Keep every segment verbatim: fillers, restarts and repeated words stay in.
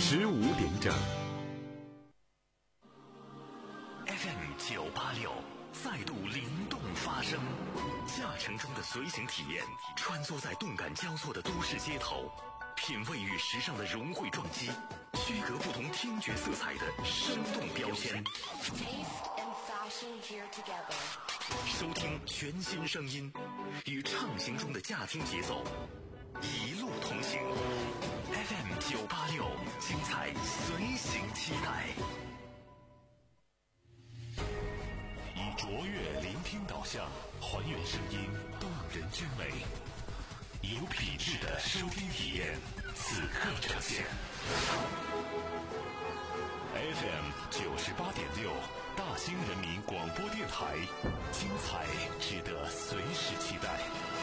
十五点整。 F M 九八六再度灵动发声，驾乘中的随行体验，穿梭在动感交错的都市街头，品味与时尚的融汇撞击，区隔不同听觉色彩的生动标签。收听全新声音，与畅行中的驾听节奏，一路同行。F M 九八六，精彩随行期待。以卓越聆听导向，还原声音动人之美，有品质的收听体验，此刻呈现。F M 九十八点六，大兴人民广播电台，精彩值得随时期待。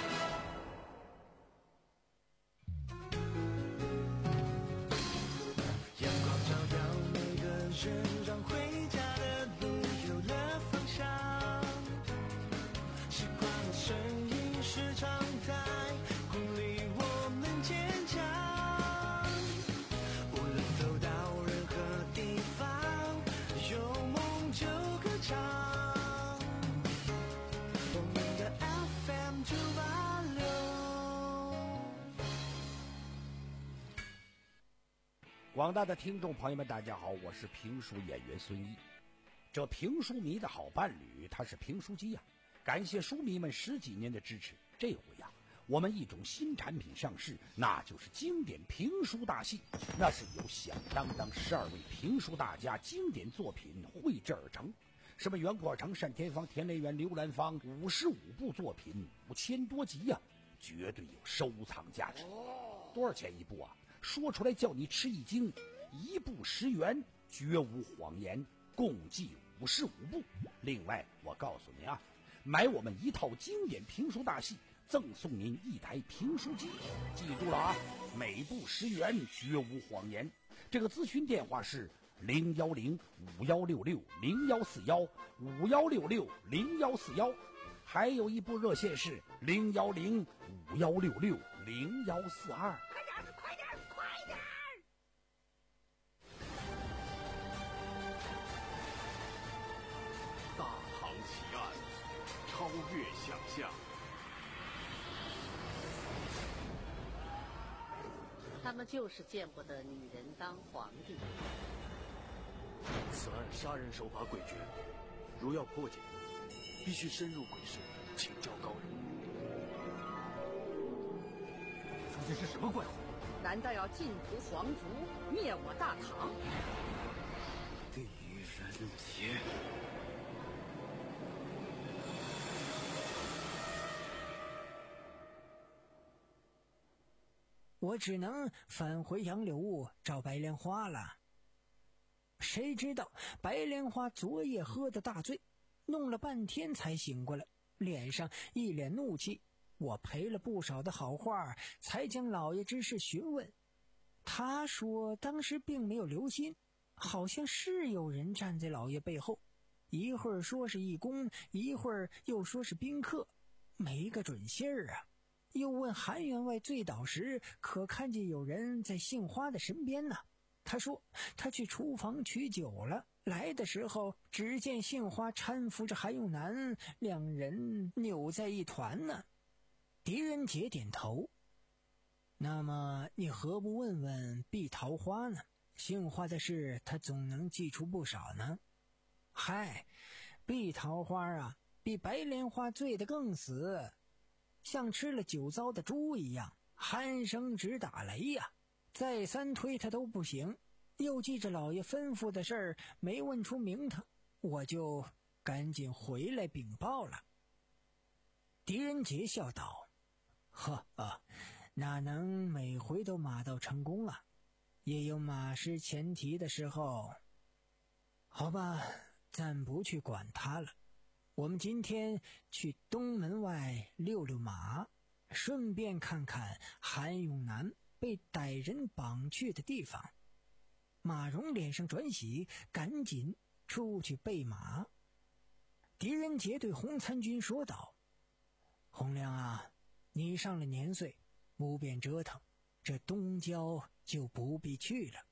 阳光照耀每个人，让回家的路有了方向。习惯了声音时常在鼓励我们坚强。无论走到任何地方，有梦就歌唱。我们的 F M 九八六。 广大的听众朋友们，大家好，我是评书演员孙一。这评书迷的好伴侣，他是评书机呀、啊。感谢书迷们十几年的支持，这回呀、啊，我们一种新产品上市，那就是经典评书大戏。那是由响当当十二位评书大家经典作品绘制而成，什么袁阔成、单田芳、田雷元、刘兰芳，五十五部作品，五千多集呀、啊，绝对有收藏价值。多少钱一部啊？说出来叫你吃一惊，一部十元，绝无谎言，共计五十五部。另外，我告诉您啊。买我们一套经典评书大戏，赠送您一台评书机，记住了啊！每部十元，绝无谎言。这个咨询电话是零幺零五幺六六零幺四幺五幺六六零幺四幺，还有一部热线是零幺零五幺六六零幺四二。 快点，快点，快点！ 大唐奇案，超越想象。 他们就是见不得女人当皇帝。 此案杀人手法诡谲，如要破解，必须深入鬼市，请教高人。 究竟是什么怪物？ 难道要尽屠皇族，灭我大唐？ 地人杰。 我只能返回杨柳坞找白莲花了。谁知道白莲花昨夜喝的大醉，弄了半天才醒过来，脸上一脸怒气。我赔了不少的好话，才将老爷之事询问。他说当时并没有留心，好像是有人站在老爷背后，一会儿说是义工，一会儿又说是宾客，没个准信儿啊。又问韩员外醉倒时可看见有人在杏花的身边呢？他说他去厨房取酒了，来的时候只见杏花搀扶着韩永南，两人扭在一团呢。狄仁杰点头。那么你何不问问碧桃花呢？杏花的事他总能记出不少呢。嗨，碧桃花啊，比白莲花醉得更死，像吃了酒糟的猪一样，鼾声直打雷呀、啊！再三推他都不行，又记着老爷吩咐的事儿没问出名堂，我就赶紧回来禀报了。狄仁杰笑道：呵啊，哪能每回都马到成功啊？也有马失前蹄的时候。好吧，暂不去管他了。我们今天去东门外溜溜马，顺便看看韩永南被歹人绑去的地方。马蓉脸上转喜，赶紧出去备马。狄仁杰对洪参军说道：洪亮啊，你上了年岁，不便折腾，这东郊就不必去了。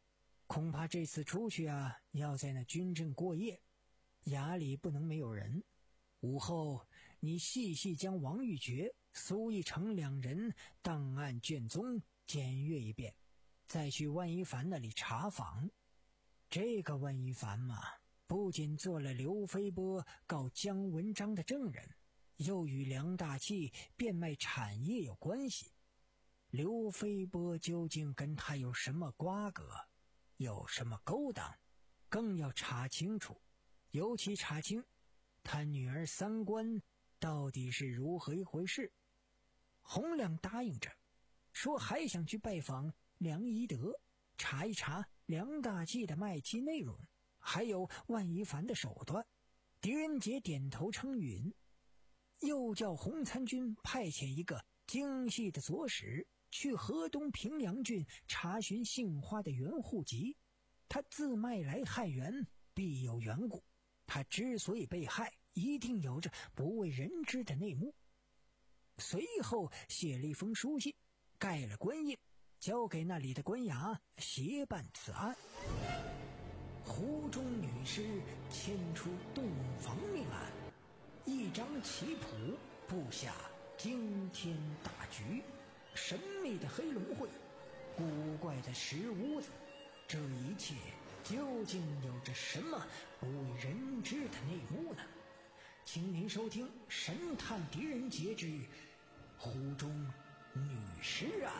恐怕这次出去啊，要在那军镇过夜，衙里不能没有人。午后你细细将王玉珏、苏一成两人档案卷宗检阅一遍，再去万一凡那里查访。这个万一凡嘛，不仅做了刘飞波告姜文章的证人，又与梁大器变卖产业有关系。刘飞波究竟跟他有什么瓜葛，有什么勾当，更要查清楚，尤其查清他女儿三观到底是如何一回事。洪亮答应着，说还想去拜访梁宜德，查一查梁大器的卖妻内容，还有万一凡的手段。狄仁杰点头称允，又叫洪参军派遣一个精细的左使去河东平阳郡查询杏花的原户籍。他自卖来害源，必有缘故，他之所以被害，一定有着不为人知的内幕。随后写了一封书信，盖了官印，交给那里的官衙协办此案。湖中女尸牵出洞房命案，一张棋谱布下惊天大局。神秘的黑龙会，古怪的石屋子，这一切究竟有着什么不为人知的内幕呢？请您收听《神探狄仁杰之湖中女尸案》。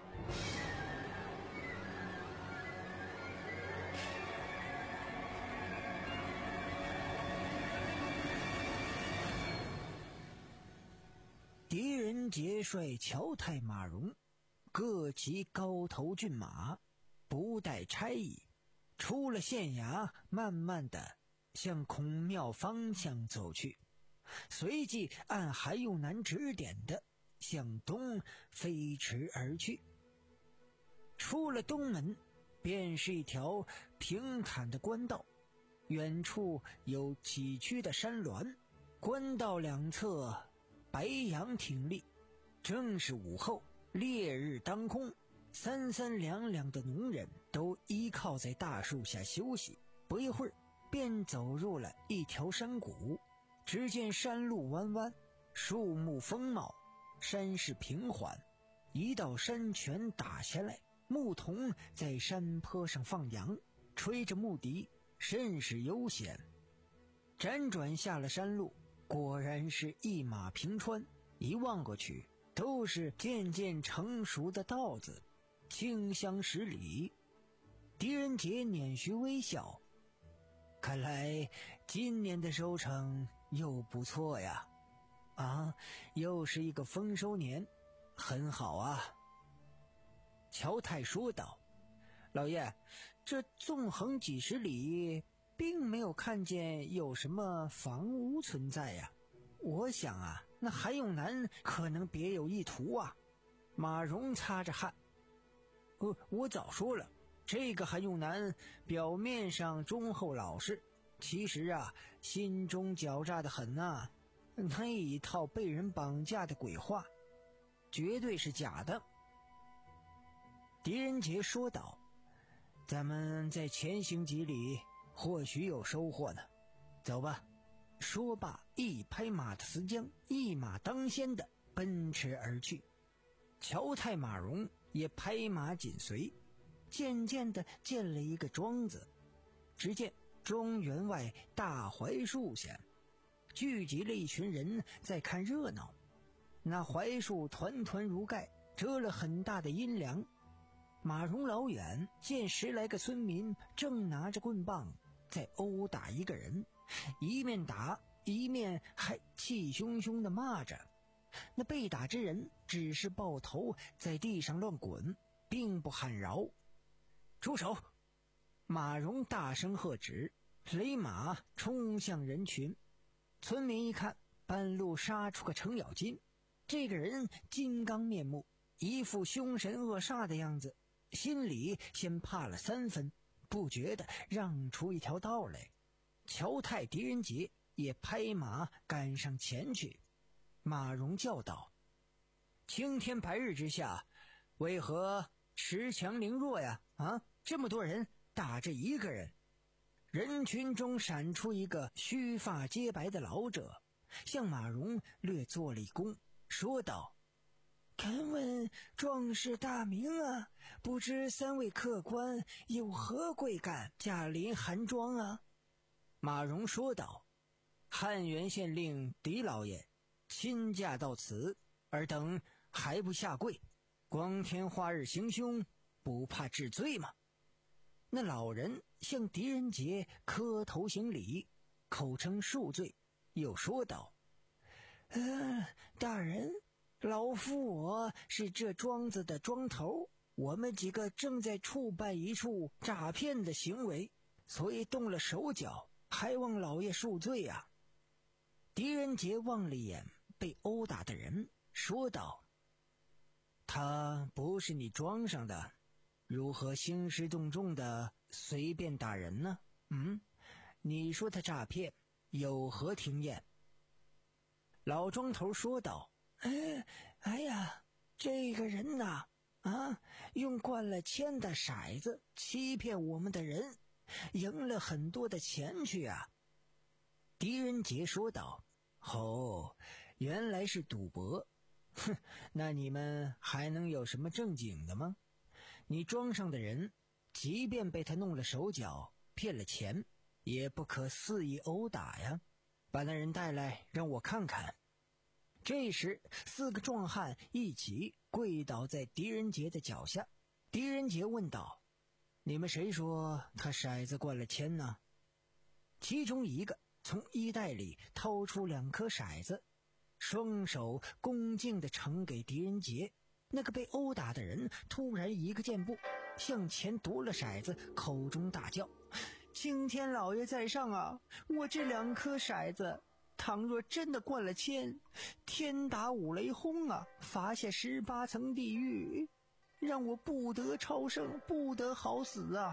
狄仁杰率乔太马荣各骑高头骏马，不带差役，出了县衙，慢慢的向孔庙方向走去，随即按韩用南指点的向东飞驰而去。出了东门，便是一条平坦的官道，远处有崎岖的山峦，官道两侧白杨挺立。正是午后，烈日当空，三三两两的农人都依靠在大树下休息。不一会儿，便走入了一条山谷。只见山路弯弯，树木丰茂，山势平缓，一道山泉打下来，牧童在山坡上放羊，吹着牧笛，甚是悠闲。辗转下了山路，果然是一马平川，一望过去都是渐渐成熟的稻子，清香十里。狄仁杰捻须微笑，看来今年的收成又不错呀。啊，又是一个丰收年，很好啊。乔太说道，老爷，这纵横几十里，并没有看见有什么房屋存在呀。我想啊，那韩永南可能别有意图啊。马荣擦着汗，呃，我早说了，这个韩永南表面上忠厚老实，其实啊，心中狡诈的很啊。那一套被人绑架的鬼话，绝对是假的。狄仁杰说道，咱们在前行几里，或许有收获呢。走吧。说罢，一拍马的丝缰，一马当先的奔驰而去。乔太马荣也拍马紧随，渐渐的见了一个庄子。只见庄园外大槐树下聚集了一群人在看热闹，那槐树团团如盖，遮了很大的阴凉。马荣老远见十来个村民正拿着棍棒在殴打一个人，一面打一面还气汹汹地骂着。那被打之人只是抱头在地上乱滚，并不喊饶。住手！马荣大声喝止，勒马冲向人群。村民一看，半路杀出个程咬金，这个人金刚面目，一副凶神恶煞的样子，心里先怕了三分，不觉得让出一条道来。乔太狄仁杰也拍马赶上前去。马荣叫道，青天白日之下，为何恃强凌弱呀？啊，这么多人打着一个人。人群中闪出一个须发皆白的老者，向马蓉略作了一躬，说道：敢问壮士大名啊，不知三位客官有何贵干，驾临寒庄啊？马蓉说道：汉源县令狄老爷亲驾到此，尔等还不下跪，光天化日行凶，不怕治罪吗？那老人向狄仁杰磕头行礼，口称恕罪，又说道：呃，大人，老夫我是这庄子的庄头，我们几个正在触办一处诈骗的行为，所以动了手脚，还望老爷恕罪啊。狄仁杰望了一眼被殴打的人，说道：他不是你庄上的，如何兴师动众的随便打人呢？嗯，你说他诈骗，有何经验？老庄头说道：哎，哎呀，这个人呐，啊，用灌了铅的骰子欺骗我们的人，赢了很多的钱去啊。狄仁杰说道：哦，原来是赌博，哼，那你们还能有什么正经的吗？你庄上的人即便被他弄了手脚，骗了钱，也不可肆意殴打呀。把那人带来，让我看看。这时四个壮汉一起跪倒在狄仁杰的脚下。狄仁杰问道：你们谁说他骰子灌了铅呢？其中一个从衣袋里掏出两颗骰子，双手恭敬地呈给狄仁杰。那个被殴打的人突然一个箭步向前夺了骰子，口中大叫：青天老爷在上啊，我这两颗骰子倘若真的灌了铅，天打五雷轰啊，罚下十八层地狱，让我不得超生，不得好死啊。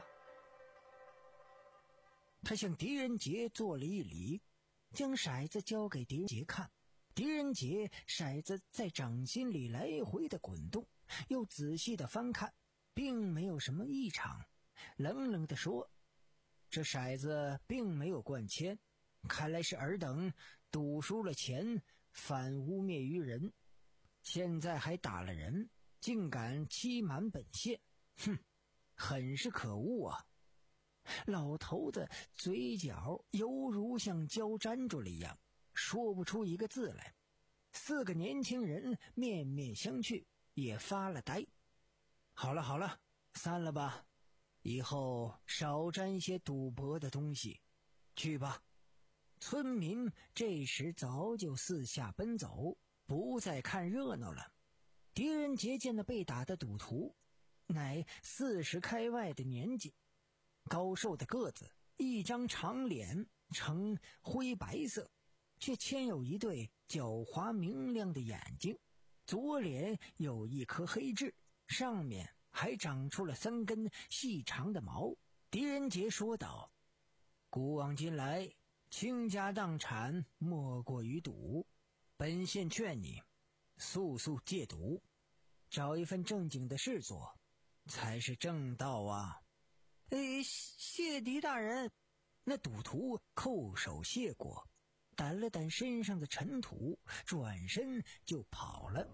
他向狄仁杰做了一礼，将骰子交给狄仁杰看。狄仁杰骰子在掌心里来回的滚动，又仔细的翻看，并没有什么异常，冷冷地说：这骰子并没有灌铅，看来是尔等赌输了钱，反污蔑于人，现在还打了人，竟敢欺瞒本县，哼，很是可恶啊。老头子嘴角犹如像胶粘住了一样，说不出一个字来。四个年轻人面面相觑，也发了呆。好了好了，散了吧，以后少沾些赌博的东西，去吧。村民这时早就四下奔走，不再看热闹了。狄仁杰见那被打的赌徒乃四十开外的年纪，高瘦的个子，一张长脸呈灰白色，却牵有一对狡猾明亮的眼睛，左脸有一颗黑痣，上面还长出了三根细长的毛。狄仁杰说道：古往今来，倾家荡产莫过于赌，本县劝你速速戒赌，找一份正经的事做，才是正道啊。哎，谢狄大人。那赌徒叩首谢过，掸了掸身上的尘土，转身就跑了。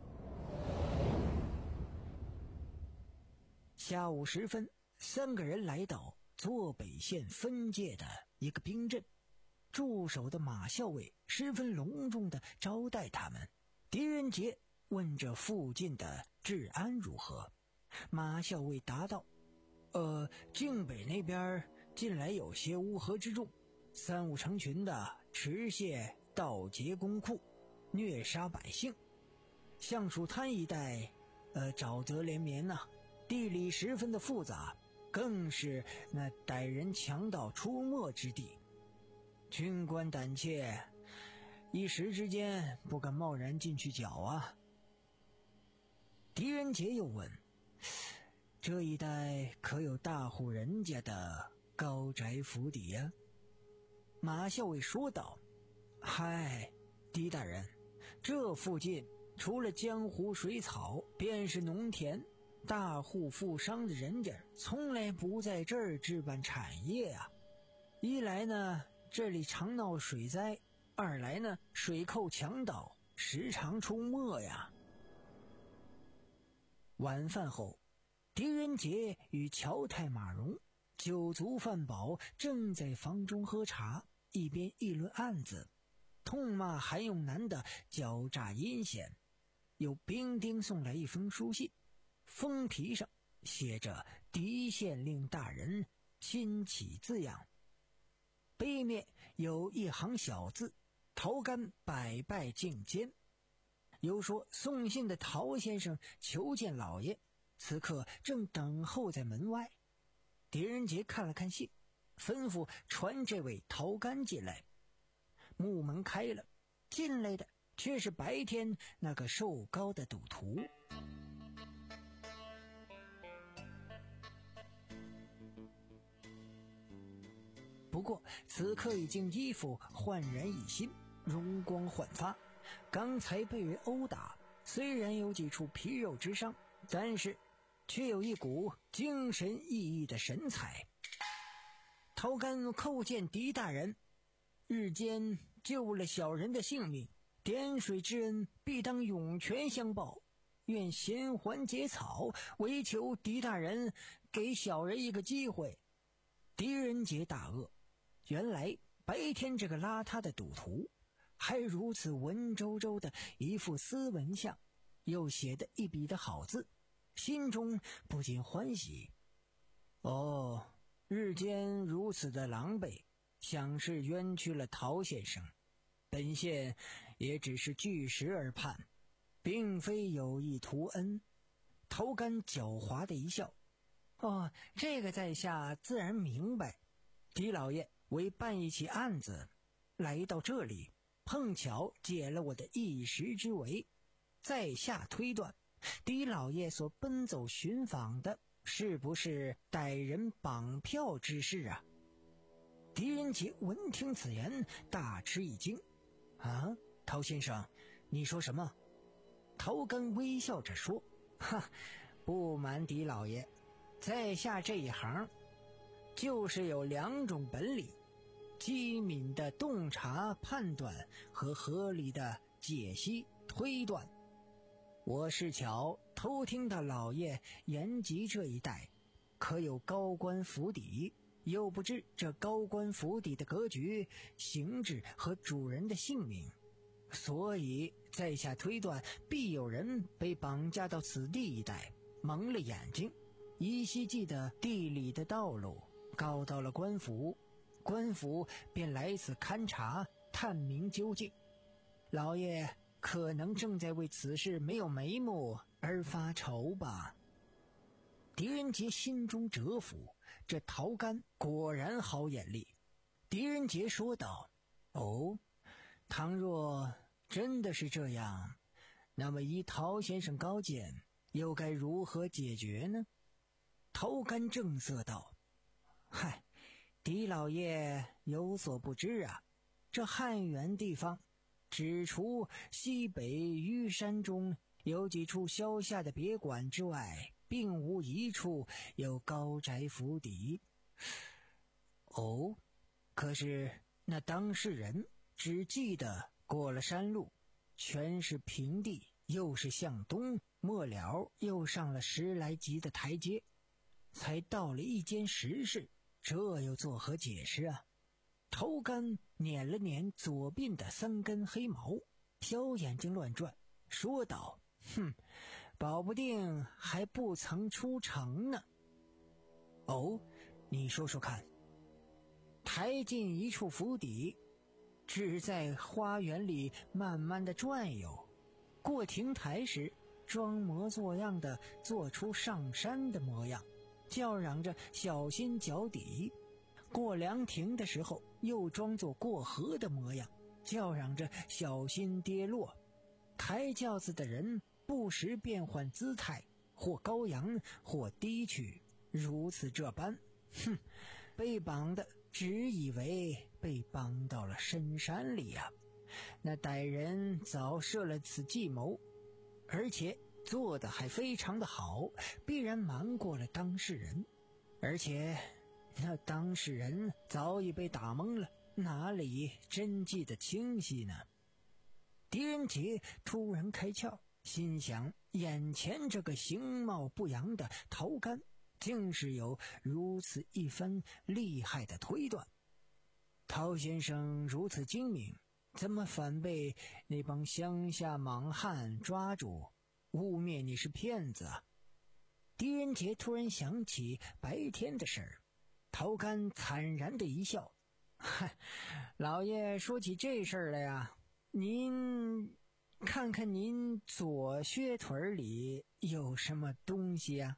下午时分，三个人来到左北县分界的一个兵镇，驻守的马校尉十分隆重地招待他们。狄仁杰问这附近的治安如何，马校尉答道：呃，境北那边近来有些乌合之众，三五成群的持械盗劫公库，虐杀百姓。橡树滩一带呃，沼泽连绵呐、啊，地理十分的复杂，更是那歹人强盗出没之地，军官胆怯，一时之间不敢贸然进去剿啊。狄仁杰又问：这一带可有大户人家的高宅府邸呀、啊？马校尉说道：嗨，狄大人，这附近除了江湖水草，便是农田， 大户富商的人家从来不在这儿置办产业啊。一来呢，这里常闹水灾；二来呢，水寇强盗时常出没呀。晚饭后，狄仁杰与乔太马荣酒足饭饱，正在房中喝茶，一边议论案子，痛骂韩永南的狡诈阴险。有兵丁送来一封书信，封皮上写着狄县令大人亲启字样，背面有一行小字：陶干百拜觐见。有说送信的陶先生求见老爷，此刻正等候在门外。狄仁杰看了看信，吩咐传这位陶干进来。木门开了，进来的却是白天那个瘦高的赌徒。不过此刻已经衣服焕然一新，容光焕发。刚才被人殴打，虽然有几处皮肉之伤，但是却有一股精神奕奕的神采。陶干叩见狄大人，日间救了小人的性命，点水之恩必当涌泉相报，愿衔环结草，唯求狄大人给小人一个机会。狄仁杰大愕，原来白天这个邋遢的赌徒还如此文绉绉的一副斯文相，又写得一笔的好字，心中不禁欢喜。哦，日间如此的狼狈，想是冤屈了陶先生，本县也只是据实而判，并非有意图恩。陶干狡猾的一笑，哦，这个在下自然明白。狄老爷为办一起案子来到这里，碰巧解了我的一时之围，在下推断狄老爷所奔走寻访的是不是歹人绑票之事啊？狄仁杰闻听此言，大吃一惊。啊，陶先生，你说什么？陶干微笑着说，哈，不瞒狄老爷，在下这一行就是有两种本领：机敏的洞察判断和合理的解析推断。我是巧偷听到老爷延吉这一带可有高官府邸，又不知这高官府邸的格局、形制和主人的姓名，所以在下推断必有人被绑架到此地一带，蒙了眼睛，依稀记得地理的道路，告到了官府，官府便来此勘察探明究竟。老爷可能正在为此事没有眉目而发愁吧。狄仁杰心中折服，这陶干果然好眼力。狄仁杰说道：哦，倘若真的是这样，那么依陶先生高见，又该如何解决呢？陶干正色道：嗨，狄老爷有所不知啊，这汉源地方只除西北虞山中有几处消夏的别馆之外，并无一处有高宅府邸。哦，可是那当事人只记得过了山路，全是平地，又是向东，末了又上了十来级的台阶，才到了一间石室，这又作何解释啊？头干捻了捻左鬓的三根黑毛，小眼睛乱转，说道：哼，保不定还不曾出城呢。哦，你说说看。抬进一处府邸，只在花园里慢慢的转悠，过亭台时装模作样的做出上山的模样，叫嚷着小心脚底；过凉亭的时候又装作过河的模样，叫嚷着小心跌落。抬轿子的人不时变换姿态，或高扬或低曲，如此这般，哼，被绑的只以为被绑到了深山里啊！那歹人早设了此计谋，而且做得还非常的好，必然瞒过了当事人。而且那当事人早已被打懵了，哪里真记得清晰呢？狄仁杰突然开窍，心想眼前这个形貌不扬的陶干竟是有如此一番厉害的推断。陶先生如此精明，怎么反被那帮乡下莽汉抓住，污蔑你是骗子啊？狄仁杰突然想起白天的事儿，陶干惨然的一笑，嗨，老爷说起这事儿来呀，您看看您左靴腿里有什么东西呀？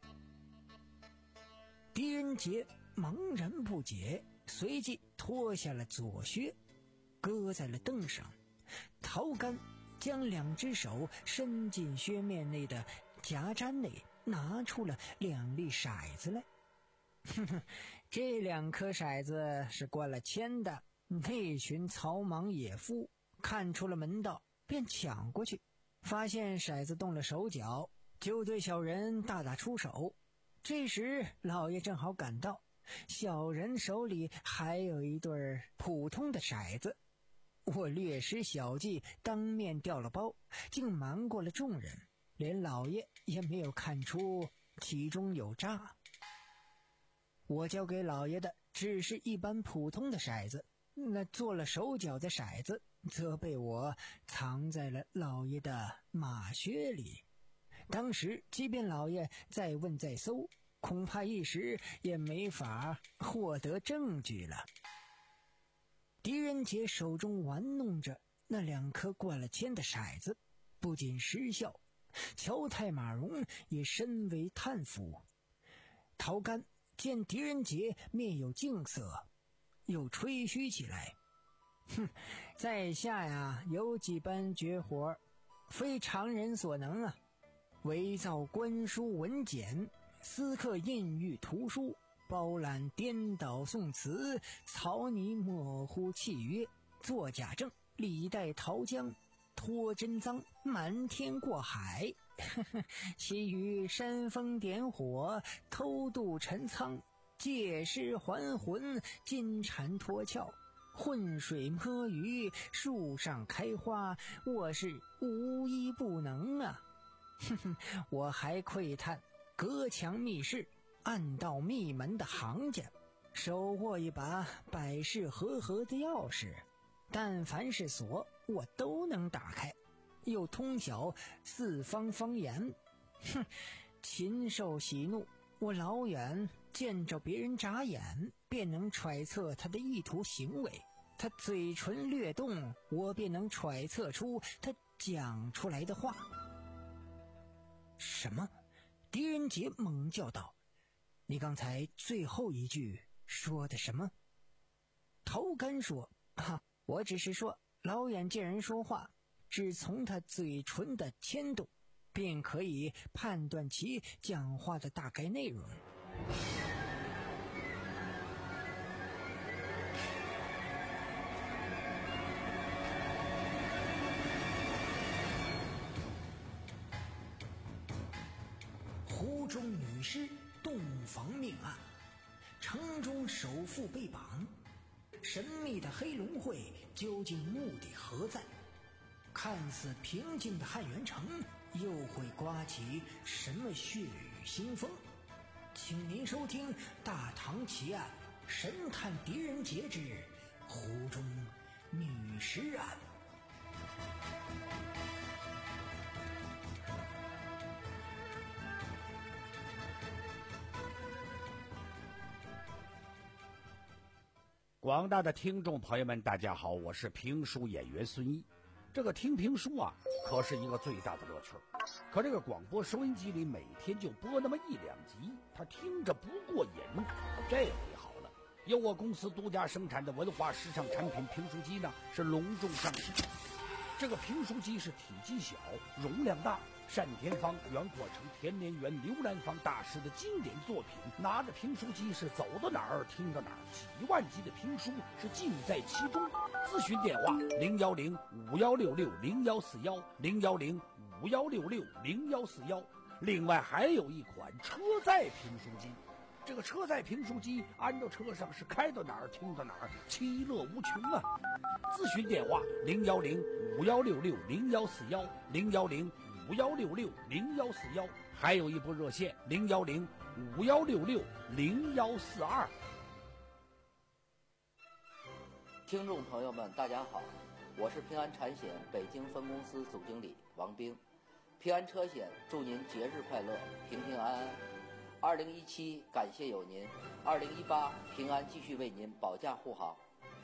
狄仁杰茫然不解，随即脱下了左靴，搁在了凳上。陶干将两只手伸进靴面内的夹毡内，拿出了两粒骰子来。哼哼，这两颗骰子是灌了铅的。那群草莽野夫看出了门道，便抢过去，发现骰子动了手脚，就对小人大打出手。这时老爷正好赶到，小人手里还有一对普通的骰子。我略施小计，当面调了包，竟瞒过了众人，连老爷也没有看出其中有诈。我交给老爷的只是一般普通的骰子，那做了手脚的骰子则被我藏在了老爷的马靴里。当时即便老爷再问再搜，恐怕一时也没法获得证据了。狄仁杰手中玩弄着那两颗灌了铅的骰子，不仅失效，乔太马荣也深为叹服。陶干见狄仁杰面有敬色，又吹嘘起来，哼，在下呀有几般绝活，非常人所能啊，伪造官书文简，私刻印玉图书，包揽颠倒宋词，草拟模糊契约，作假证，李代桃僵，脱真赃，瞒天过海，呵呵，其余煽风点火，偷渡陈仓，借尸还魂，金蝉脱壳，浑水摸鱼，树上开花，我是无一不能啊！哼哼，我还窥探隔墙密室，暗道密门的行家，手握一把百事和合的钥匙，但凡是锁我都能打开，又通晓四方方言。哼，禽兽喜怒，我老远见着别人眨眼，便能揣测他的意图行为，他嘴唇略动，我便能揣测出他讲出来的话。什么？狄仁杰猛叫道，你刚才最后一句说的什么？陶干说，啊，我只是说老远见人说话，只从他嘴唇的牵动，便可以判断其讲话的大概内容。湖中女尸洞房命案，城中首富被绑，神秘的黑龙会究竟目的何在？看似平静的汉元城又会刮起什么血雨腥风？请您收听《大唐奇案神探狄仁杰之湖中女尸案》。 广大的听众朋友们，大家好，我是评书演员孙一。这个听评书啊，可是一个最大的乐趣。可这个广播收音机里每天就播那么一两集，他听着不过瘾。这回好了，由我公司独家生产的文化时尚产品评书机呢，是隆重上市。这个评书机是体积小，容量大，单田芳、袁阔成、田连元、刘兰芳大师的经典作品，拿着评书机是走到哪儿听到哪儿，几万集的评书是尽在其中。咨询电话零幺零五幺六六零幺四幺零幺零五五幺六六零幺四幺。另外还有一款车载评书机，这个车载评书机安到车上是开到哪儿听到哪儿，其乐无穷啊！咨询电话零幺零五幺六六零幺四幺零幺零五幺六六零幺四幺，还有一部热线零幺零五幺六六零幺四二。 听众朋友们，大家好，我是平安产险北京分公司总经理王兵。平安车险祝您节日快乐，平平安安。二零一七感谢有您，二零一八平安继续为您保驾护航。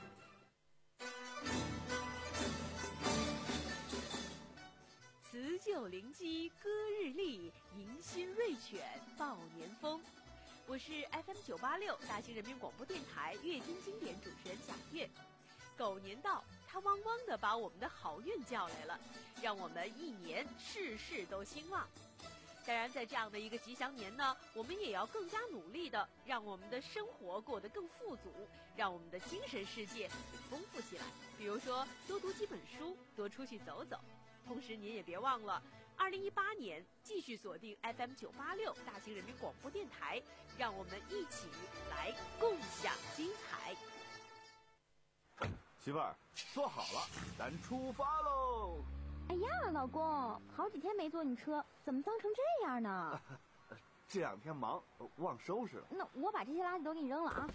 辞旧临机歌日丽，迎新瑞犬报年风。我是 F M 九八六大兴人民广播电台阅听经典主持人贾月。狗年到，它汪汪地把我们的好运叫来了，让我们一年事事都兴旺。当然，在这样的一个吉祥年呢，我们也要更加努力的让我们的生活过得更富足，让我们的精神世界也丰富起来。比如说，多读几本书，多出去走走。同时，您也别忘了，二零一八年继续锁定 F M 九八六大兴人民广播电台，让我们一起来共享精彩。 媳妇儿，坐好了，咱出发喽！ 哎呀，老公，好几天没坐你车，怎么脏成这样呢？ 这两天忙，忘收拾了。 那我把这些垃圾都给你扔了啊！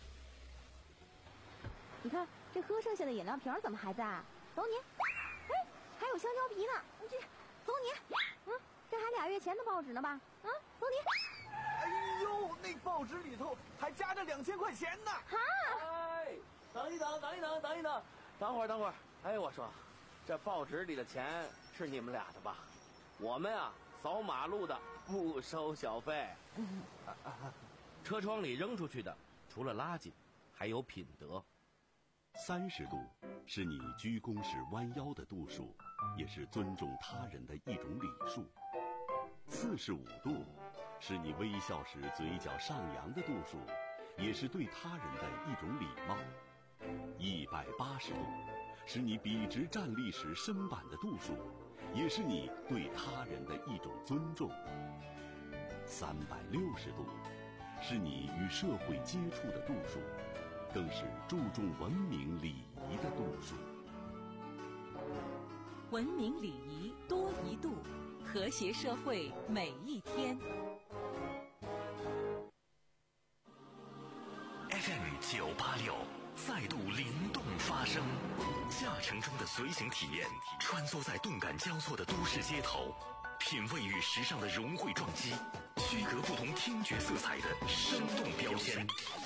你看，这喝剩下的饮料瓶怎么还在？走你！哎，还有香蕉皮呢！这，走你！嗯，这还俩月前的报纸呢吧？啊，走你！ 哎呦，那报纸里头还夹着两千块钱呢！ 哈！ 哎，等一等，等一等，等一等，等会儿，等会儿。哎，我说，这报纸里的钱是你们俩的吧？我们啊，扫马路的不收小费。车窗里扔出去的，除了垃圾，还有品德。 三十度是你鞠躬时弯腰的度数，也是尊重他人的一种礼数。四十五度是你微笑时嘴角上扬的度数，也是对他人的一种礼貌。一百八十度是你笔直站立时身板的度数，也是你对他人的一种尊重。三百六十度是你与社会接触的度数，更是注重文明礼仪的度数。 文明礼仪多一度，和谐社会每一天。 F M 九八六再度灵动发声，驾乘中的随行体验，穿梭在动感交错的都市街头，品味与时尚的融汇撞击，区隔不同听觉色彩的生动标签。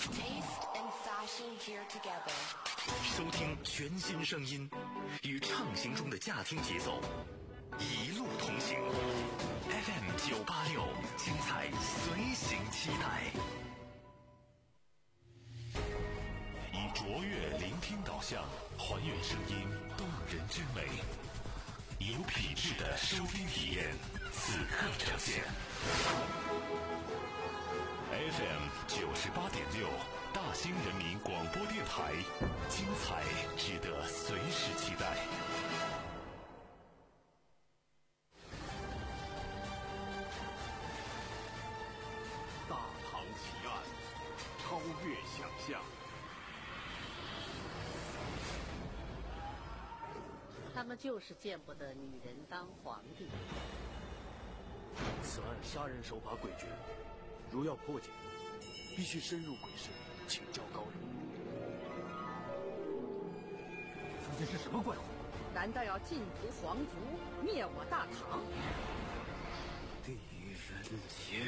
收听全新声音，与畅行中的驾听节奏，一路同行。F M 九八六，精彩随行期待。以卓越聆听导向，还原声音动人之美，有品质的收听体验，此刻呈现。F M 九十八点六，大兴人民广播电台，精彩值得随时期待。 大唐奇案，超越想象。 他们就是见不得女人当皇帝。 此案杀人手法诡谲，如要破解，必须深入鬼市，请教高人。 究竟是什么怪物？ 难道要尽服皇族，灭我大唐？ 狄仁杰。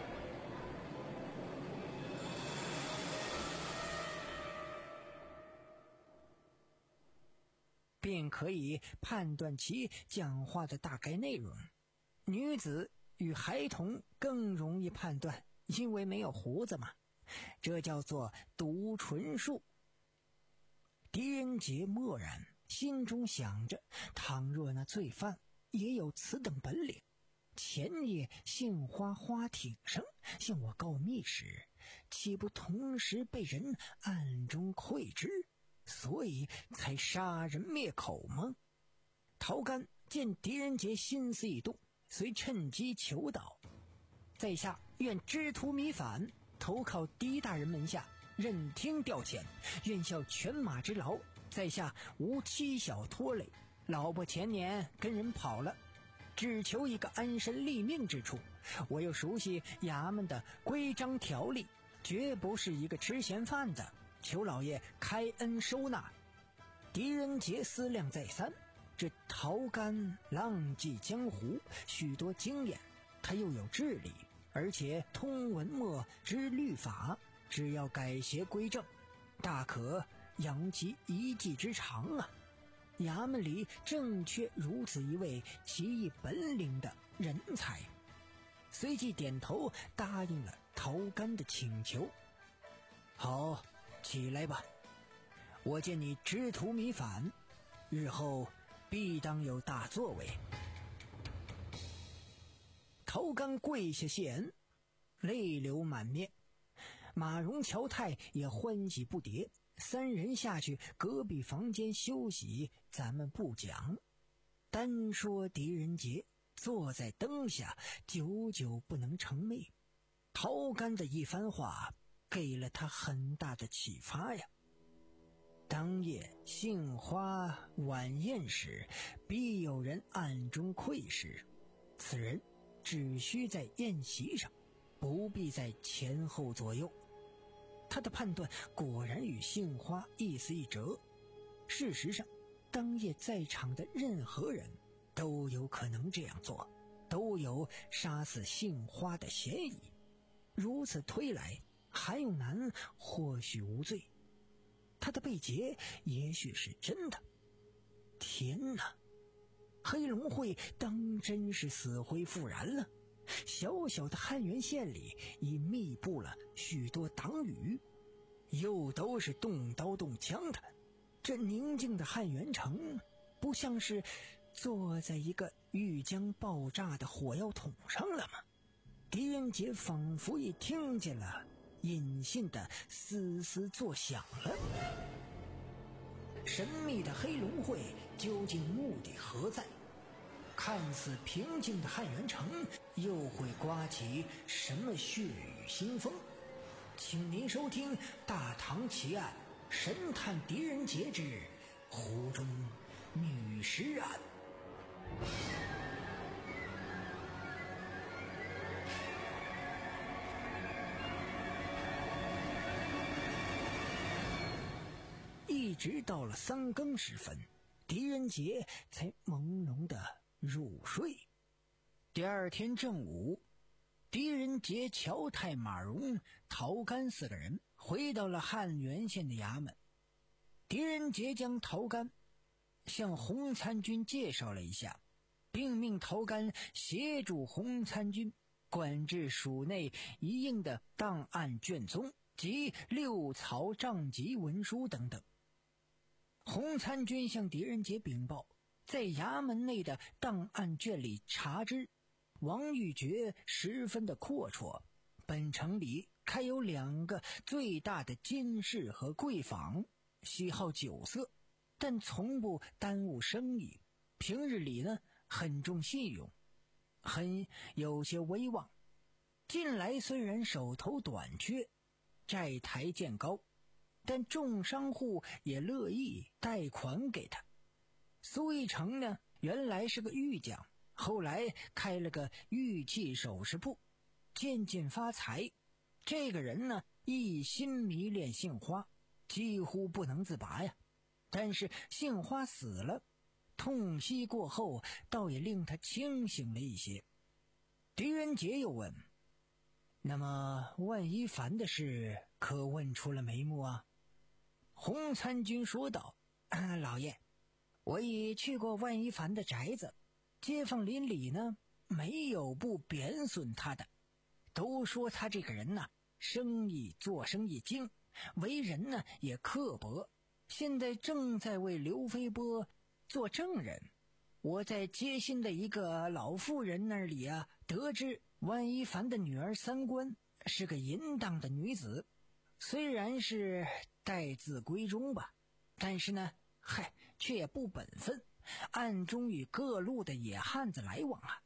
便可以判断其讲话的大概内容。女子与孩童更容易判断，因为没有胡子嘛，这叫做读唇术。狄仁杰默然，心中想着，倘若那罪犯也有此等本领，前夜杏花花艇上向我告密时，岂不同时被人暗中窥知，所以才杀人灭口吗？陶干见狄仁杰心思一动， 遂趁机求道：在下愿知途弥返，投靠狄大人门下，任听调遣，愿效犬马之劳，在下无妻小拖累，老婆前年跟人跑了，只求一个安身立命之处。我又熟悉衙门的规章条例，绝不是一个吃闲饭的，求老爷开恩收纳。狄仁杰思量再三，这陶干浪迹江湖，许多经验，他又有智力，而且通文墨知律法，只要改邪归正，大可扬其一技之长啊！衙门里正缺如此一位奇异本领的人才，随即点头答应了陶干的请求。好，起来吧，我见你知途弥返，日后必当有大作为。陶干跪下谢恩，泪流满面。马荣、乔太也欢喜不迭，三人下去隔壁房间休息，咱们不讲。单说狄仁杰坐在灯下，久久不能成寐。陶干的一番话给了他很大的启发呀。当夜杏花晚宴时，必有人暗中窥视，此人只需在宴席上，不必在前后左右。他的判断果然与杏花意思一折。事实上，当夜在场的任何人都有可能这样做，都有杀死杏花的嫌疑。如此推来，韩永南或许无罪，他的被劫也许是真的。天哪，黑龙会当真是死灰复燃了。小小的汉源县里已密布了许多党羽，又都是动刀动枪的。这宁静的汉源城不像是坐在一个欲将爆炸的火药桶上了吗？狄仁杰仿佛也听见了隐性的嘶嘶作响了。神秘的黑龙会究竟目的何在？看似平静的汉源城又会刮起什么血雨腥风？请您收听《大唐奇案》神探狄仁杰之湖中女尸案。一直到了三更时分，狄仁杰才朦胧的入睡。第二天正午，狄仁杰、乔太、马荣、陶干四个人回到了汉源县的衙门。狄仁杰将陶干向洪参军介绍了一下，并命陶干协助洪参军管制署内一应的档案卷宗及六草账籍文书等等。洪参军向狄仁杰禀报，在衙门内的档案卷里查知，王玉珏十分的阔绰，本城里开有两个最大的金市和贵坊，喜好酒色，但从不耽误生意，平日里呢很重信用，很有些威望。近来虽然手头短缺，债台渐高，但众商户也乐意贷款给他。苏一成呢，原来是个玉匠，后来开了个玉器首饰铺，渐渐发财。这个人呢，一心迷恋杏花，几乎不能自拔呀。但是杏花死了，痛惜过后，倒也令他清醒了一些。狄仁杰又问：那么万一凡的事可问出了眉目啊？洪参军说道：啊，老爷，我已去过万一凡的宅子，街坊邻里呢没有不贬损他的，都说他这个人呢，生意做生意精，为人呢也刻薄。现在正在为刘飞波做证人，我在街心的一个老妇人那里啊，得知万一凡的女儿三官是个淫荡的女子，虽然是待字闺中吧，但是呢，嗨，却也不本分，暗中与各路的野汉子来往啊。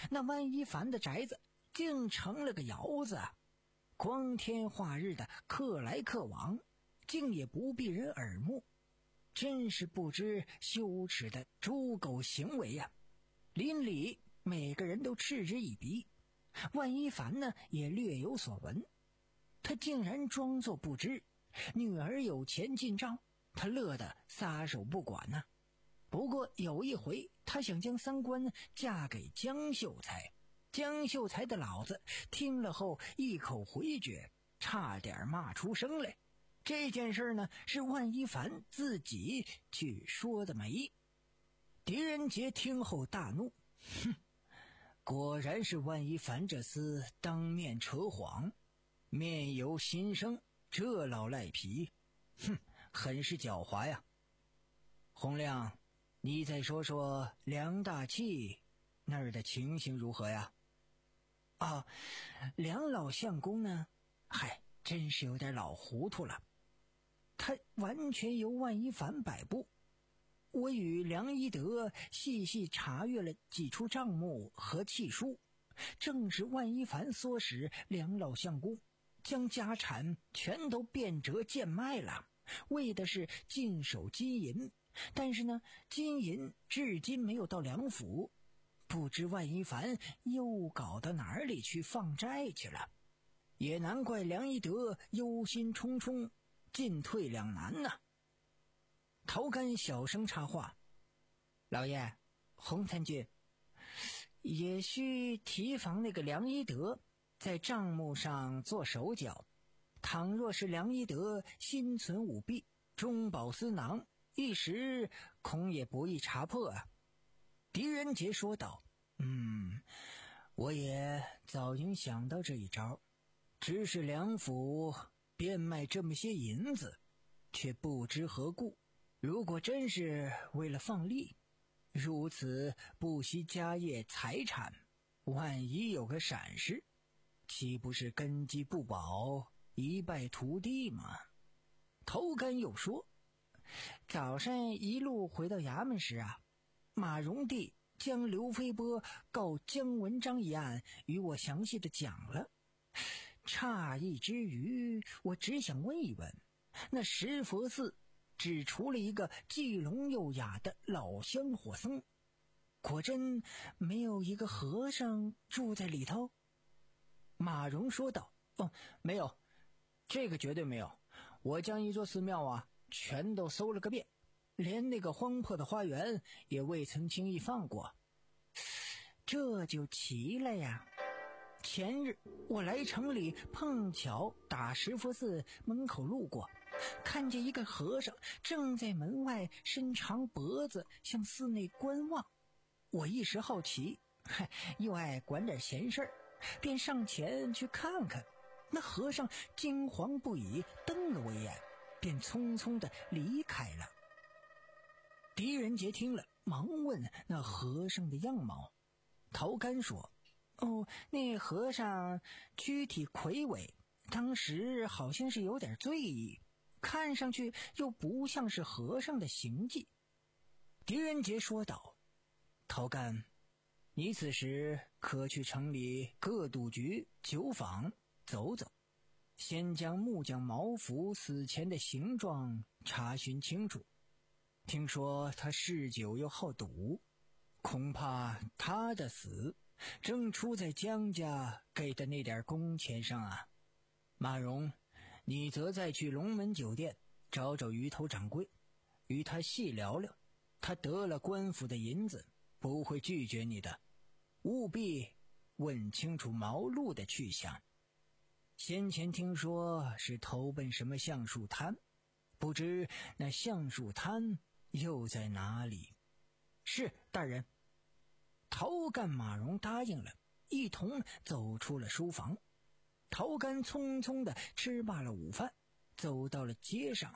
那万一凡的宅子竟成了个窑子，光天化日的客来客往，竟也不避人耳目，真是不知羞耻的猪狗行为呀、啊！邻里每个人都嗤之以鼻，万一凡呢也略有所闻，他竟然装作不知，女儿有钱进账，他乐得撒手不管呢、啊。不过有一回，他想将三官嫁给江秀才，江秀才的老子听了后一口回绝，差点骂出声来。这件事呢，是万一凡自己去说的媒。狄仁杰听后大怒，哼，果然是万一凡这厮当面扯谎，面由心生，这老赖皮，哼，很是狡猾呀。洪亮，你再说说梁大器那儿的情形如何呀？啊，梁老相公呢？嗨，真是有点老糊涂了。他完全由万一凡摆布。我与梁一德细细查阅了几处账目和契书，正是万一凡唆使梁老相公将家产全都变折贱卖了，为的是尽守金银。但是呢，金银至今没有到梁府，不知万一凡又搞到哪里去放债去了。也难怪梁一德忧心忡忡，进退两难呐、啊。陶干小声插话：“老爷，洪参军，也需提防那个梁一德在账目上做手脚。倘若是梁一德心存舞弊，中饱私囊，一时恐也不易查破啊。”狄仁杰说道：“嗯，我也早应想到这一招，只是梁府变卖这么些银子，却不知何故。如果真是为了放利，如此不惜家业财产，万一有个闪失，岂不是根基不保，一败涂地吗？”头干又说：“早上一路回到衙门时啊，马荣帝将刘飞波告姜文章一案与我详细的讲了。诧异之余，我只想问一问，那石佛寺只除了一个既聋又哑的老香火僧，果真没有一个和尚住在里头？”马荣说道：“哦，没有，这个绝对没有。我将一座寺庙啊全都搜了个遍，连那个荒破的花园也未曾轻易放过。”这就奇了呀。前日我来城里，碰巧打石佛寺门口路过，看见一个和尚正在门外伸长脖子向寺内观望。我一时好奇，又爱管点闲事儿，便上前去看看。那和尚惊惶不已，瞪了我一眼，便匆匆地离开了。狄仁杰听了，忙问那和尚的样貌。陶干说：“哦，那和尚躯体魁伟，当时好像是有点醉意，看上去又不像是和尚的行迹。”狄仁杰说道：“陶干，你此时可去城里各赌局、酒坊走走，先将木匠毛福死前的形状查询清楚。听说他嗜酒又好赌，恐怕他的死正出在江家给的那点工钱上啊。马荣，你则再去龙门酒店找找鱼头掌柜，与他细聊聊，他得了官府的银子，不会拒绝你的。务必问清楚毛路的去向。先前听说是投奔什么橡树滩，不知那橡树滩又在哪里？”“是，大人。”陶干、马荣答应了，一同走出了书房。陶干匆匆地吃罢了午饭，走到了街上。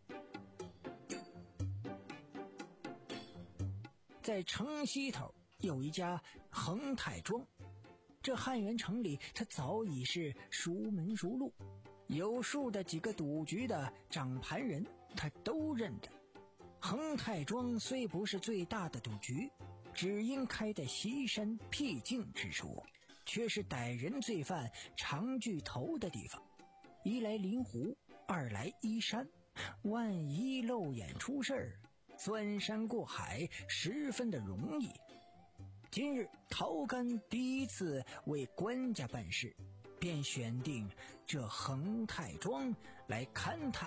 在城西头有一家恒泰庄，这汉源城里他早已是熟门熟路，有数的几个赌局的掌盘人他都认得。恒泰庄虽不是最大的赌局， 只应开在西山僻静之处，却是歹人罪犯常聚头的地方。一来临湖，二来依山，万一漏眼出事儿，钻山过海十分的容易。今日陶干第一次为官家办事，便选定这恒泰庄来勘探。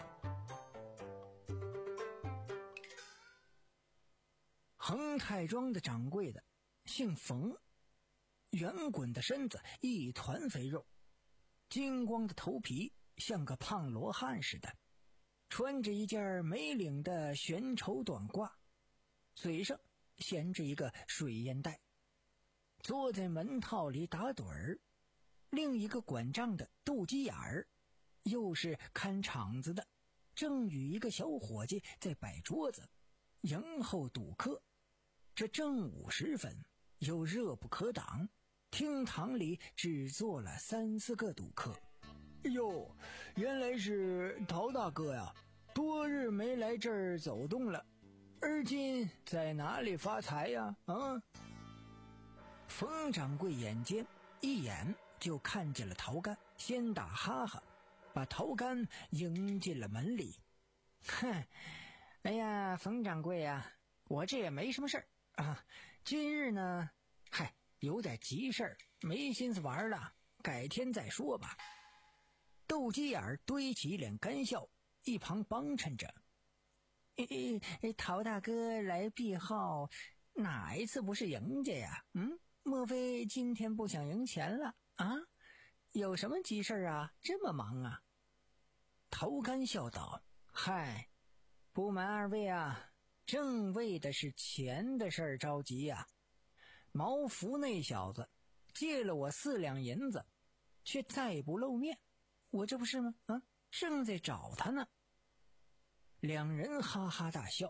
恒泰庄的掌柜的姓冯，圆滚的身子一团肥肉，金光的头皮像个胖罗汉似的，穿着一件没领的悬绸短褂，嘴上衔着一个水烟袋，坐在门套里打盹儿。另一个管账的斗鸡眼儿，又是看场子的，正与一个小伙计在摆桌子迎候赌客。这正午时分，又热不可挡，厅堂里只坐了三四个赌客。哟，原来是陶大哥呀，多日没来这儿走动了，而今在哪里发财呀？啊！冯掌柜眼尖，一眼就看见了陶干，先打哈哈，把陶干迎进了门里。哼，哎呀，冯掌柜呀，我这也没什么事儿啊，今日呢，嗨，有点急事儿，没心思玩了，改天再说吧。斗鸡眼堆起一脸干笑，一旁帮衬着。诶诶，陶大哥来避号，哪一次不是赢家呀？嗯，莫非今天不想赢钱了啊？有什么急事啊？这么忙啊？陶干笑道：嗨，不瞒二位啊，正为的是钱的事儿着急呀、啊。毛福那小子借了我四两银子，却再不露面，我这不是吗？啊，正在找他呢。两人哈哈大笑。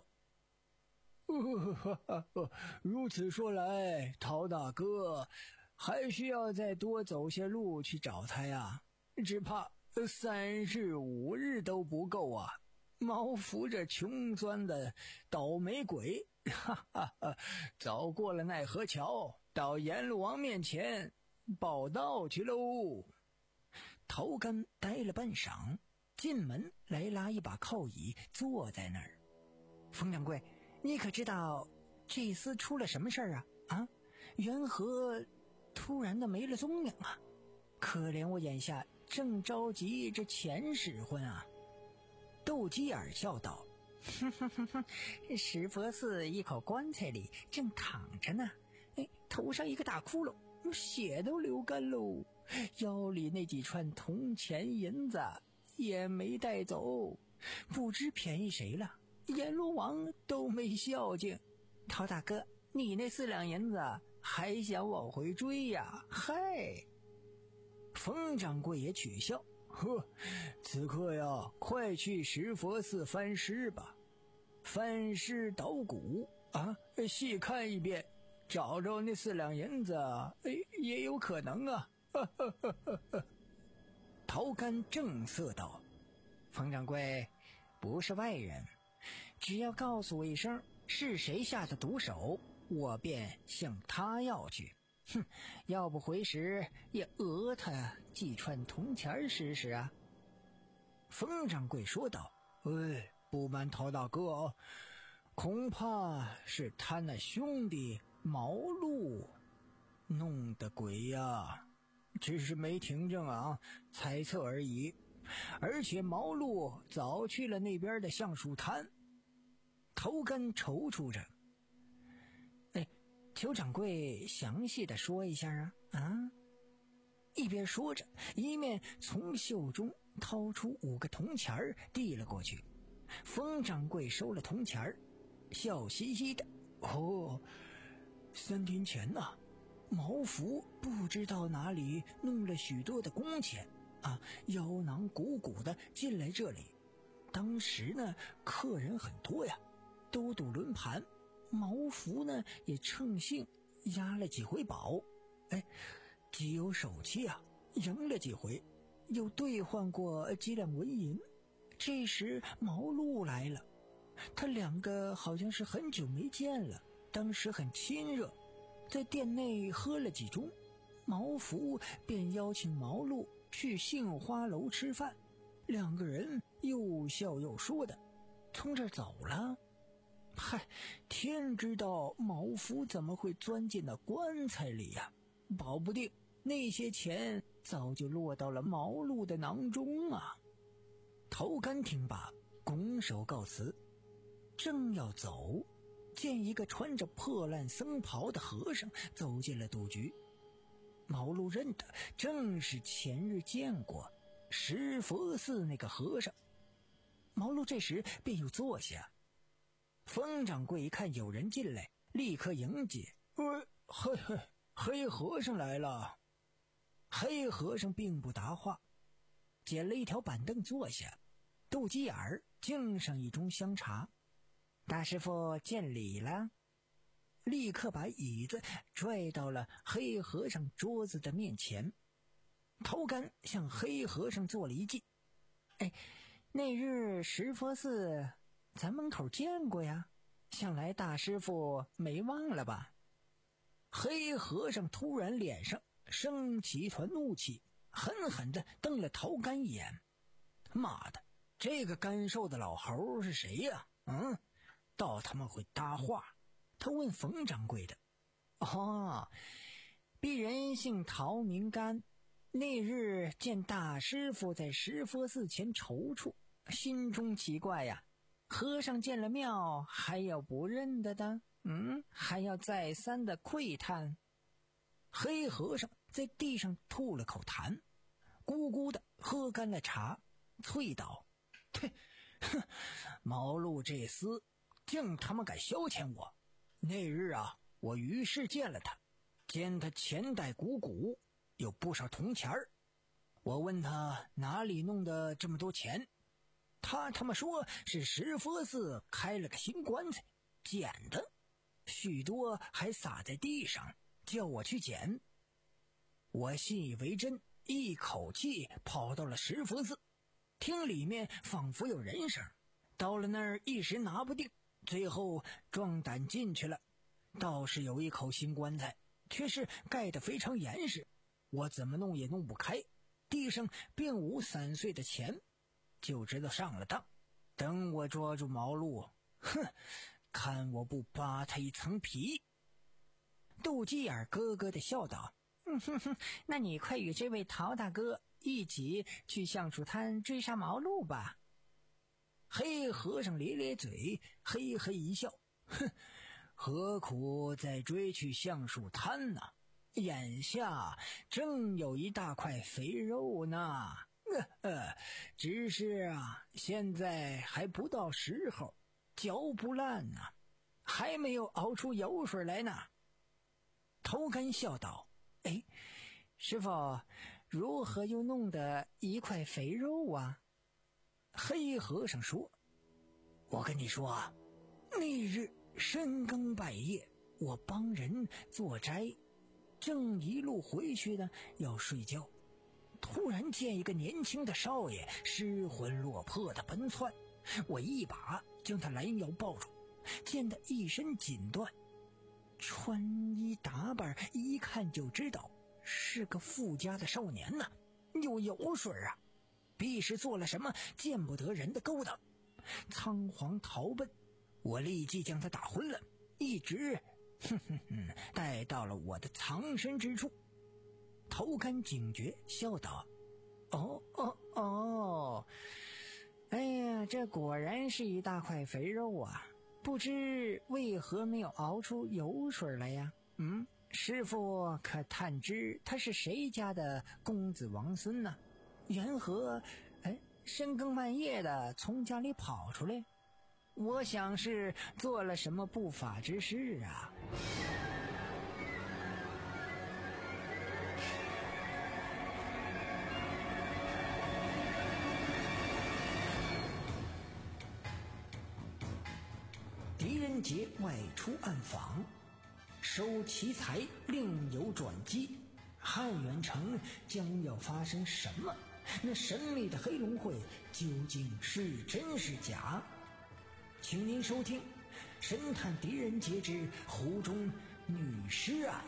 哦、如此说来，陶大哥还需要再多走些路去找他呀，只怕三日五日都不够啊。毛福这穷酸的倒霉鬼，哈哈哈，早过了奈何桥，到阎罗王面前报道去喽。陶干待了半晌，进门来拉一把靠椅坐在那儿。冯掌柜，你可知道这厮出了什么事儿啊？啊，缘何突然的没了踪影啊？可怜我眼下正着急这钱使唤啊。斗鸡眼笑道：哼哼哼哼，石佛寺一口棺材里正躺着呢，哎，头上一个大窟窿，血都流干喽，腰里那几串铜钱银子也没带走，不知便宜谁了，阎罗王都没孝敬。陶大哥，你那四两银子还想往回追呀？嗨！冯掌柜也取笑：呵，此刻呀，快去石佛寺翻尸吧，翻尸捣鼓啊，细看一遍，找着那四两银子，哎，也有可能啊。哈哈哈哈哈。陶干正色道：冯掌柜不是外人，只要告诉我一声是谁下的毒手，我便向他要去。哼，要不回时也讹他几串铜钱试试啊。冯掌柜说道：哎，不瞒陶大哥，恐怕是他那兄弟毛路弄的鬼呀，只是没听证啊，猜测而已。而且毛路早去了那边的橡树滩。头干踌躇着：哎，求掌柜详细的说一下啊啊！一边说着，一面从袖中掏出五个铜钱儿递了过去。冯掌柜收了铜钱儿，笑嘻嘻的：哦，三天前呐、啊，毛福不知道哪里弄了许多的工钱啊，腰囊鼓鼓的进来这里。当时呢，客人很多呀，都赌轮盘，毛福呢也乘兴押了几回宝，哎，极有手气啊，赢了几回，又兑换过几两纹银。这时毛路来了，他两个好像是很久没见了， 当时很亲热，在店内喝了几盅，毛福便邀请毛路去杏花楼吃饭，两个人又笑又说的从这儿走了。嗨，天知道毛福怎么会钻进那棺材里呀、啊？保不定那些钱早就落到了毛路的囊中啊。头干听罢，拱手告辞，正要走，见一个穿着破烂僧袍的和尚走进了赌局。毛路认得正是前日见过石佛寺那个和尚。毛路这时便又坐下。冯掌柜一看有人进来，立刻迎接：“呃，嘿嘿，黑和尚来了。”黑和尚并不答话，捡了一条板凳坐下，肚脐眼儿敬上一盅香茶。大师傅见礼了。立刻把椅子拽到了黑和尚桌子的面前。头干向黑和尚做了一记：“哎，那日石佛寺咱门口见过呀，想来大师傅没忘了吧？”黑和尚突然脸上升起一团怒气，狠狠地瞪了头干一眼：“妈的，这个干瘦的老猴是谁呀？嗯，倒他妈会搭话。”他问冯掌柜的：“哦，鄙人姓陶名干，那日见大师傅在石佛寺前踌躇，心中奇怪呀，和尚见了庙还要不认得的？嗯，还要再三的窥探。”黑和尚在地上吐了口痰，咕咕的喝干了茶，啐道：“哼，毛路这厮竟他妈敢消遣我！那日啊，我于是见了他，见他钱袋鼓鼓，有不少铜钱儿。我问他哪里弄的这么多钱，他他妈说是石佛寺开了个新棺材，捡的，许多还撒在地上，叫我去捡。我信以为真，一口气跑到了石佛寺，听里面仿佛有人声，到了那儿一时拿不定，最后壮胆进去了。倒是有一口新棺材，却是盖得非常严实，我怎么弄也弄不开，地上并无散碎的钱，就知道上了当。等我抓住毛路，哼，看我不扒他一层皮。肚脐眼咯咯地笑道：“嗯哼哼，那你快与这位陶大哥一起去橡树滩追杀毛路吧。”黑和尚咧咧嘴，嘿嘿一笑：“哼，何苦再追去橡树滩呢？眼下正有一大块肥肉呢。呃呃，只是啊，现在还不到时候，嚼不烂呢，还没有熬出油水来呢。”头干笑道：“哎，师傅，如何又弄得一块肥肉啊？”黑和尚说：“我跟你说啊，那日深更半夜，我帮人做斋，正一路回去呢，要睡觉，突然见一个年轻的少爷失魂落魄的奔窜，我一把将他拦腰抱住，见他一身锦缎，穿衣打扮一看就知道是个富家的少年呐，有油水啊，必是做了什么见不得人的勾当，仓皇逃奔。我立即将他打昏了，一直哼哼哼带到了我的藏身之处。”头干警觉，笑道：“哦哦哦，哎呀，这果然是一大块肥肉啊，不知为何没有熬出油水来呀？嗯，师傅可探知他是谁家的公子王孙呢？缘何哎深更半夜的从家里跑出来？我想是做了什么不法之事啊。”狄仁杰外出暗访，收奇财另有转机，汉元城将要发生什么？那神秘的黑龙会究竟是真是假？请您收听神探狄仁杰之湖中女尸案。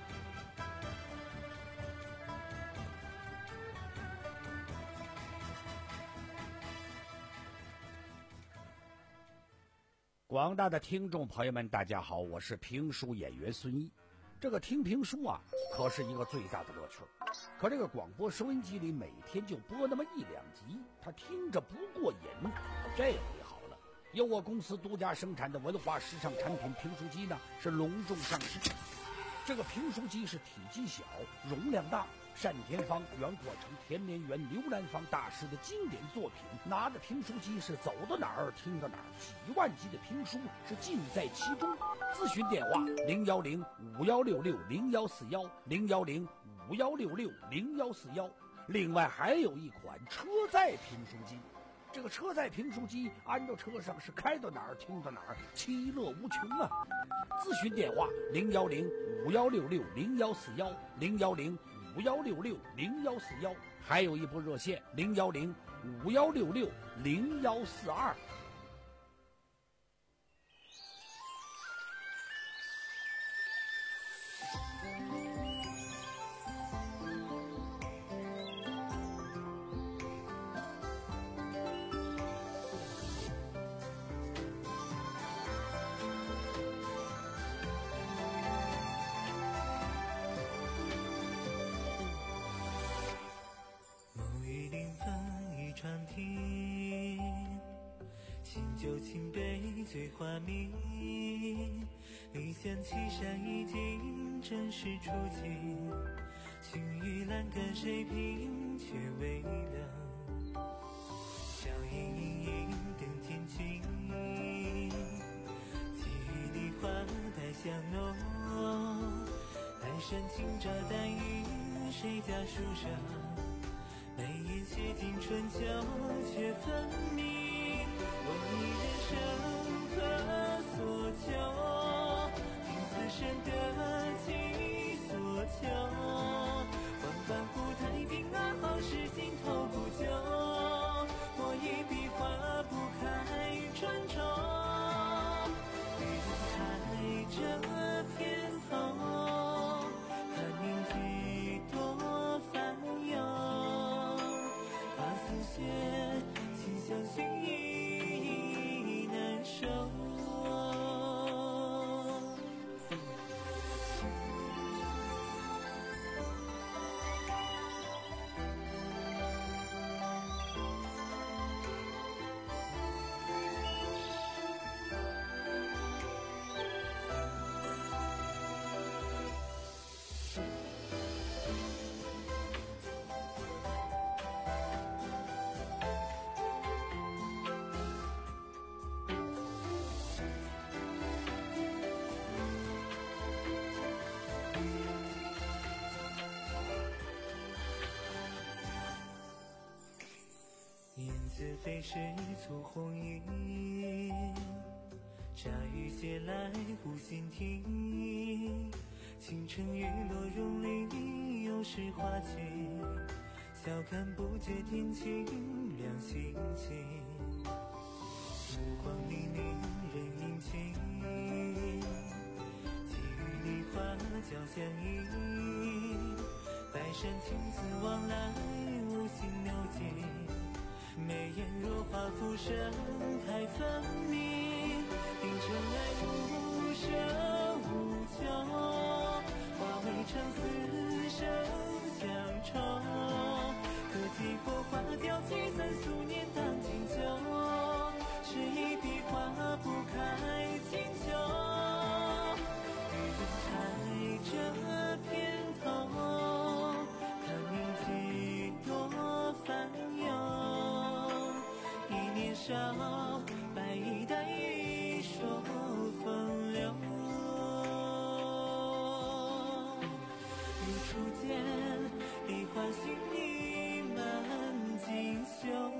广大的听众朋友们，大家好，我是评书演员孙一。这个听评书啊，可是一个最大的乐趣。可这个广播收音机里每天就播那么一两集，他听着不过瘾。这回好了，由我公司独家生产的文化时尚产品评书机呢，是隆重上市。这个评书机是体积小，容量大，单田芳、袁国成、田连元、刘兰芳大师的经典作品，拿着评书机是走到哪儿听到哪儿，几万集的评书是尽在其中。咨询电话零幺零五幺六六零幺四幺零幺零五幺六六零幺四幺。另外还有一款车载评书机，这个车载评书机安到车上是开到哪儿听到哪儿，其乐无穷啊！咨询电话零幺零五幺六六零幺四幺零幺零五幺六六零幺四幺，还有一部热线零幺零五幺六六零幺四二。 旧情杯醉花迷，一线青山已经正是初晴，青玉栏杆谁凭却微凉，笑盈盈盈等天晴，寄予梨花带香浓，南山轻遮淡云谁家树上，眉眼写尽春秋却分明，问你人生何所求，听此生得其所求，万般不太平安好事心头不久，我一笔画不开春愁，雨开这片头，看明几多烦忧，把丝线轻相寻意难收。非是簇红衣，乍雨写来无心听，清晨雨落榕林又是花期，笑看不觉天晴亮心情，目光粼粼人影情，寄予梨花交相依，百山青丝往来无心流尽，眉眼若花浮生太分明，定尘来无声无求，化为长丝生相愁，可惜佛花凋去三俗年当今酒，是一笔画不开清秋，雨开这片头，看明几多烦忧，年少白衣带一手风流，如初见梨花心意满锦绣。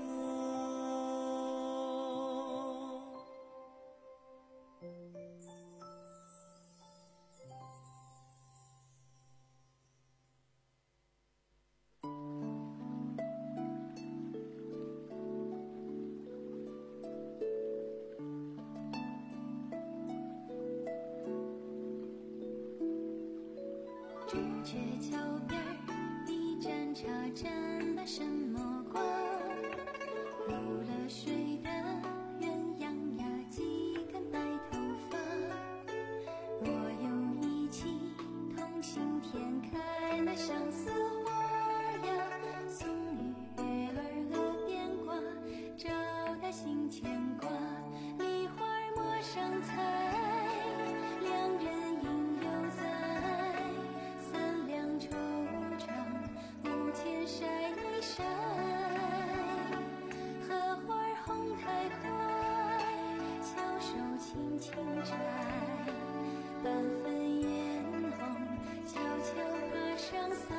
朱雀桥边一盏茶沾了什么光？入了水的鸳鸯呀，几根白头发。我有一起同心田，开了相思花呀。松雨月儿额边挂，照他心牵挂。梨花陌上采，两人应犹在。三两惆怅，无钱晒一晒。荷花红太快，巧手轻轻摘。半分艳红，悄悄爬上腮。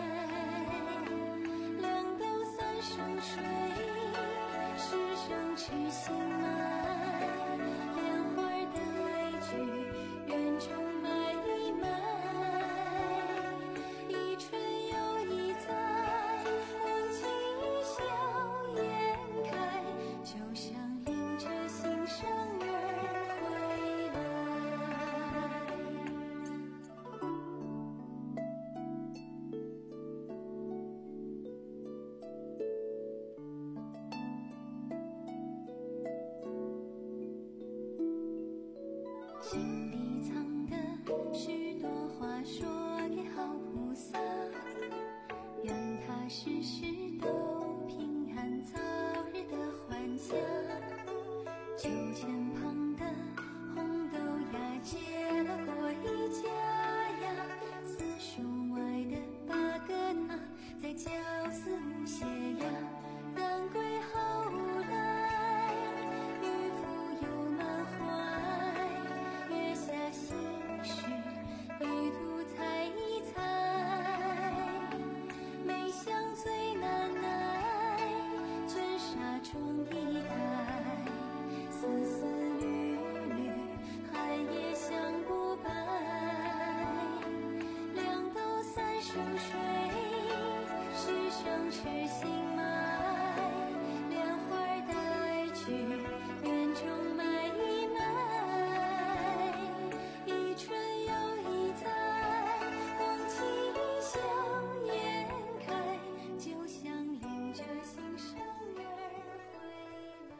两斗三生水，十生痴心埋。莲花带去，园中买一买。一春又一载，忘记笑颜开，就像领着心上人回来。心里藏的许多话，说给好菩萨，愿他时时都平安，早日的还家。酒前旁的红豆芽，结了过一家呀。四树外的八个他，在绞丝无懈呀。赶归后来，渔夫又满怀。月下心事，旅途采一采。梅香最难耐，卷纱妆一代。丝丝缕缕，寒夜想不白。两斗三生水，十生痴心埋。莲花带去，园中买一买。一春又一载，忘记笑颜开，就像领着心上人回来。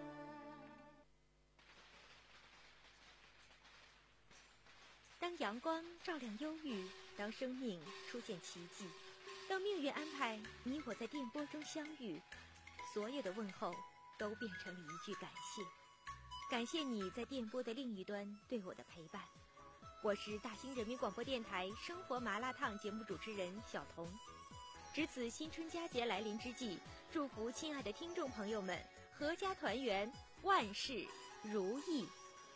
当阳光照亮忧郁，当生命出现奇迹，当命运安排你我在电波中相遇，所有的问候都变成了一句感谢。感谢你在电波的另一端对我的陪伴。我是大兴人民广播电台生活麻辣烫节目主持人小彤。值此新春佳节来临之际，祝福亲爱的听众朋友们阖家团圆，万事如意。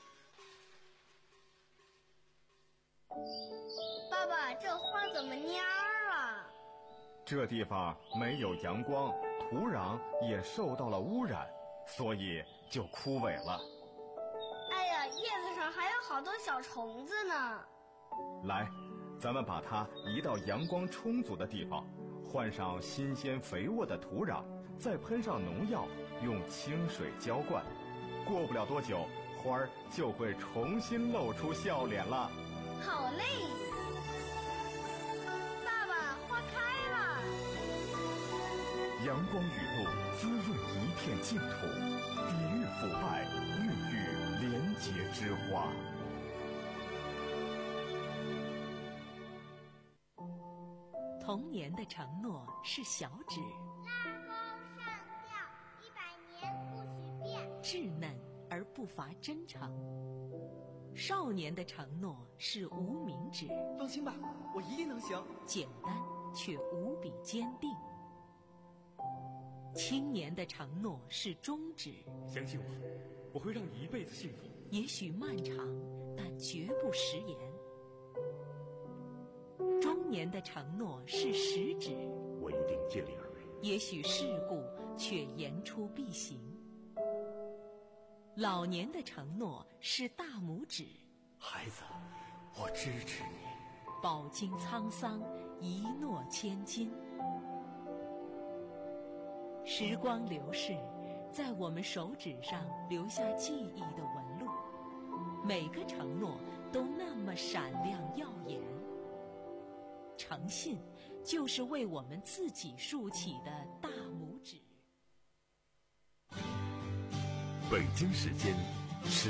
爸爸，这花怎么蔫儿了？ 这地方没有阳光，土壤也受到了污染，所以就枯萎了。 哎呀，叶子上还有好多小虫子呢。 来，咱们把它移到阳光充足的地方，换上新鲜肥沃的土壤，再喷上农药，用清水浇灌。过不了多久，花儿就会重新露出笑脸了。 好嘞！爸爸，花开了。 阳光雨露滋润一片净土，抵御腐败，孕育廉洁之花。 童年的承诺是小指， 拉钩上吊，一百年不许变， 稚嫩而不乏真诚。少年的承诺是无名指， 放心吧，我一定能行。 简单却无比坚定。青年的承诺是中指， 相信我，我会让你一辈子幸福。 也许漫长，但绝不食言。中年的承诺是食指， 我一定尽力而为。 也许世故，却言出必行。老年的承诺是大拇指， 孩子，我支持你。 饱经沧桑，一诺千金。时光流逝，在我们手指上留下记忆的纹路，每个承诺都那么闪亮耀眼。承诚信，就是为我们自己竖起的大拇指。 北京时间